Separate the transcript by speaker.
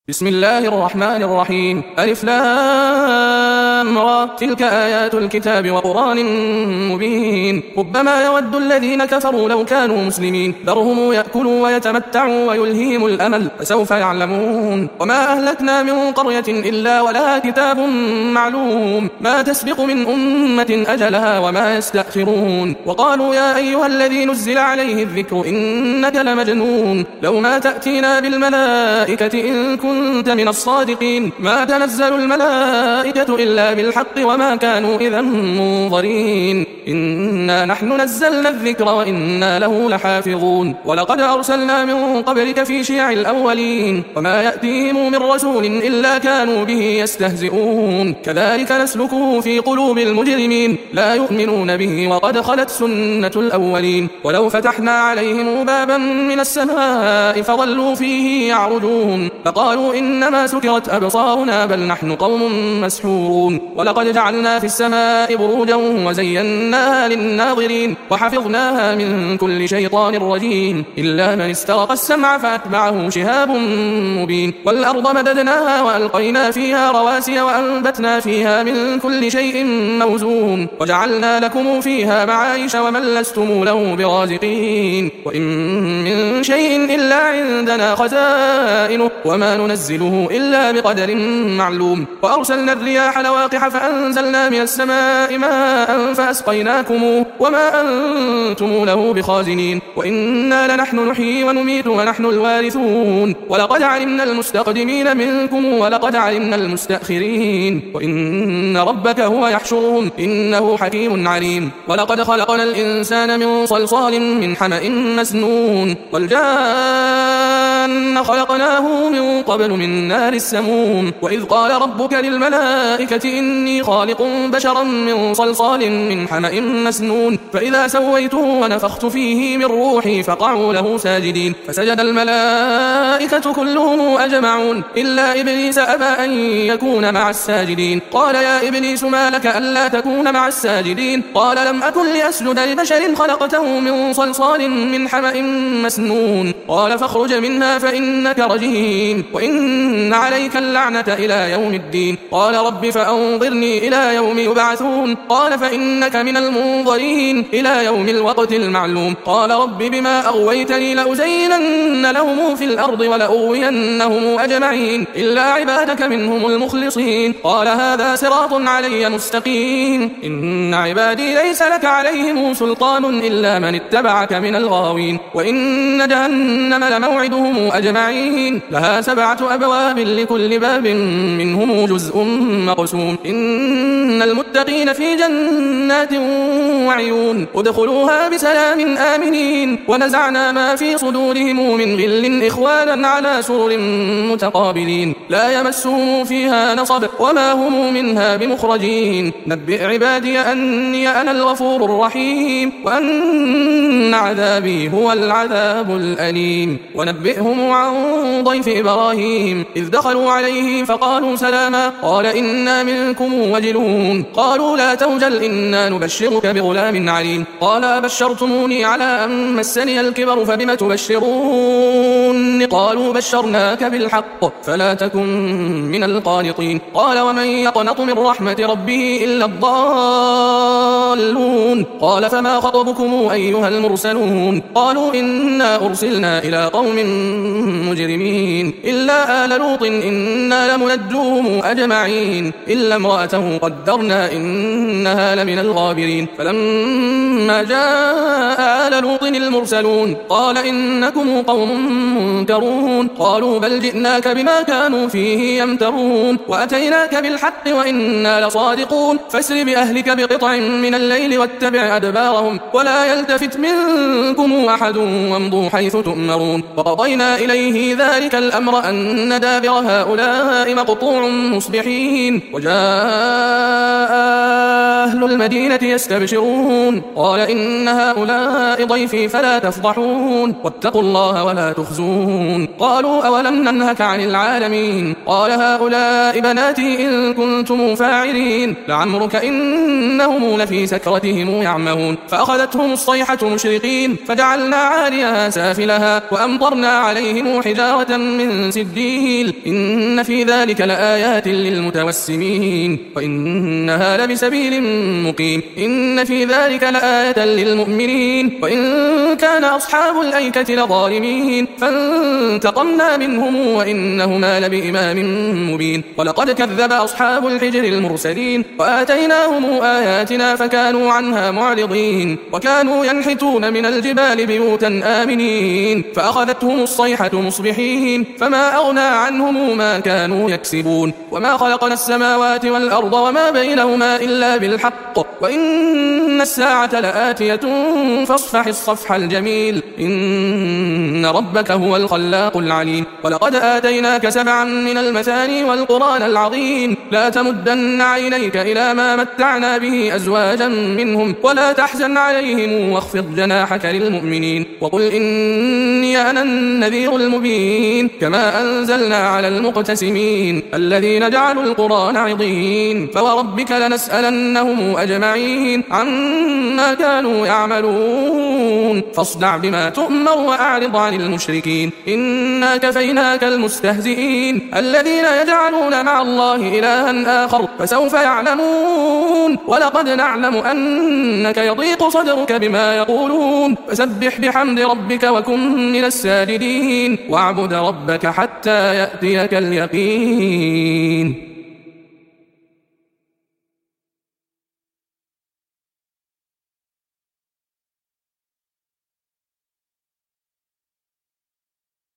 Speaker 1: بسم الله الرحمن الرحيم. ألف لام را. تلك آيات الكتاب وقرآن مبين. ربما يود الذين كفروا لو كانوا مسلمين ذرهم يأكلوا ويتمتعوا ويلهيهم الأمل فسوف يعلمون. وما أهلكنا من قرية إلا ولها كتاب معلوم ما تسبق من أمة أجلها وما يستأخرون. وقالوا يا أيها الذي نزل عليه الذكر إنك لمجنون لو ما تأتينا بالملائكة إن كنت من الصادقين. ما تنزل الملائكة إلا بالحق وما كانوا إذا منظرين. إنا نحن نزلنا الذكر وإنا له لحافظون. ولقد أرسلنا من قبلك في شيع الأولين وما يأتيهم من رسول إلا كانوا به يستهزئون. كذلك نسلكه في قلوب المجرمين لا يؤمنون به وقد خلت سنة الأولين. ولو فتحنا عليهم بابا من السماء فظلوا فيه يعرجون فقالوا إنما سكرت أبصارنا بل نحن قوم مسحورون. ولقد جعلنا في السماء بروجا وزيناها للناظرين وحفظناها من كل شيطان رجيم إلا من استرق السمع فأتبعه شهاب مبين. والأرض مددناها وألقينا فيها رواسي وأنبتنا فيها من كل شيء موزون وجعلنا لكم فيها معايش ومن لستم له برازقين. وإن من شيء إلا عندنا خزائنه وما ننزله إلا بقدر معلوم. وأرسلنا الرياح لواقح فأنزلنا من السماء ماء فأسقيناكم وما أنتم له بخازنين. وإنا لنحن نحيي ونميت ونحن الوارثون. ولقد علمنا المستقدمين منكم ولقد علمنا المستأخرين وإن ربك هو يحشرهم إنه حكيم عليم. ولقد خلقنا الإنسان من صلصال من حمأ مسنون والجان خلقناه من قبل من نار السموم. وإذ قال ربك للملائكة إني خالق بشرا من صلصال من حمأ مسنون فإذا سويته ونفخت فيه من روحي فقعوا له ساجدين فسجد الملائكة كلهم أجمعون إلا إبليس أبى أن يكون مع الساجدين. قال يا إبليس ما لك ألا تكون مع الساجدين؟ قال لم أكن لأسجد لبشر خلقته من صلصال من حمأ مسنون. قال فاخرج منها فإنك رجيم وإن عليك اللعنة إلى يوم الدين. قال رب فأنظرني إلى يوم يبعثون. قال فإنك من المنظرين إلى يوم الوقت المعلوم. قال رب بما أغويتني لأزينن لهم في الأرض ولأغوينهم أجمعين إلا عبادك منهم المخلصين. قال هذا صراط علي مستقيم إن عبادي ليس لك عليهم سلطان إلا من اتبعك من الغاوين. وإن جهنم لموعدهم أجمعين لها 7 أبواب لكل باب منهم جزء مقسوم. إن المتقين في جنات وعيون ادخلوها بسلام آمنين. ونزعنا ما في صدورهم من غل إخوانا على سرر متقابلين لا يمسهم فيها نصب وما هم منها بمخرجين. نبئ عبادي أني أنا الغفور الرحيم وأن عذابي هو العذاب الأليم. ونبئهم عن ضيف إبراهيم إذ دخلوا عليه فقالوا سلاما قال إنا منكم وجلون. قالوا لا توجل إنا نبشرك بغلام عليم. قال بشرتموني على أن مسني الكبر فبم تبشرون؟ قالوا بشرناك بالحق فلا تكن من القانطين. قال ومن يقنط من رحمة ربه إلا الضالون. قال فما خطبكم أيها المرسلون؟ قالوا إنا أرسلنا إلى قوم مجرمين إلا آل لوط إنا لمنجوهم أجمعين إلا امرأته قدرنا إنها لمن الغابرين. فلما جاء آل لوط المرسلون قال إنكم قوم منكرون. قالوا بل جئناك بما كانوا فيه يمترون وأتيناك بالحق وإنا لصادقون. فاسر بأهلك بقطع من الليل واتبع أدبارهم ولا يلتفت منكم أحد وامضوا حيث تؤمرون. وقضينا إليه ذلك الأمر أن دابر هؤلاء مقطوع مصبحين. وجاء أهل المدينة يستبشرون قال إن هؤلاء ضيفي فلا تفضحون واتقوا الله ولا تخزون قالوا أولم ننهك عن العالمين قال هؤلاء بناتي إن كنتم فاعلين لعمرك إنهم لفي سكرتهم يعمهون فأخذتهم الصيحة مشرقين فجعلنا عاليها سافلها وأمطرنا عليهم حجارة من سجيل إن في ذلك لآيات للمتوسمين وإنها لبسبيل مقيم إن في ذلك لآية للمؤمنين وإن كان أصحاب الأيكة لظالمين فانتقمنا منهم وإنهما لبإمام مبين ولقد كذب أصحاب الحجر المرسلين وآتيناهم آياتنا فكانوا عنها معرضين وكانوا ينحتون من الجبال بيوتا آمنين فأخذتهم الصيحة مصبحين فما أغنى عنهم ما كانوا يكسبون وما خلقنا السماوات والأرض وما بينهما إلا بالحق وإن الساعة لآتية فاصفح الصفح الجميل إن ربك هو الخلاق العليم ولقد آتيناك 7 من المثاني والقرآن العظيم لا تمدن عينيك إلى ما متعنا به أزواجا منهم ولا تحزن عليهم واخفض جناحك للمؤمنين وقل إني أنا النذير المبين كما أنزلنا على المقتسمين الذين جعلوا القرآن عضين فوربك لنسألنهم أجمعين عما كانوا يعملون فاصدع بما تؤمر وأعرض عن المشركين إنا كفيناك المستهزئين الذين يجعلون مع الله إلها آخر فسوف يعلمون ولقد نعلم أنك يضيق صدرك بما يقولون فسبح بحمد ربك وكن من الساجدين واعبد ربك حتى يأتيك اليقين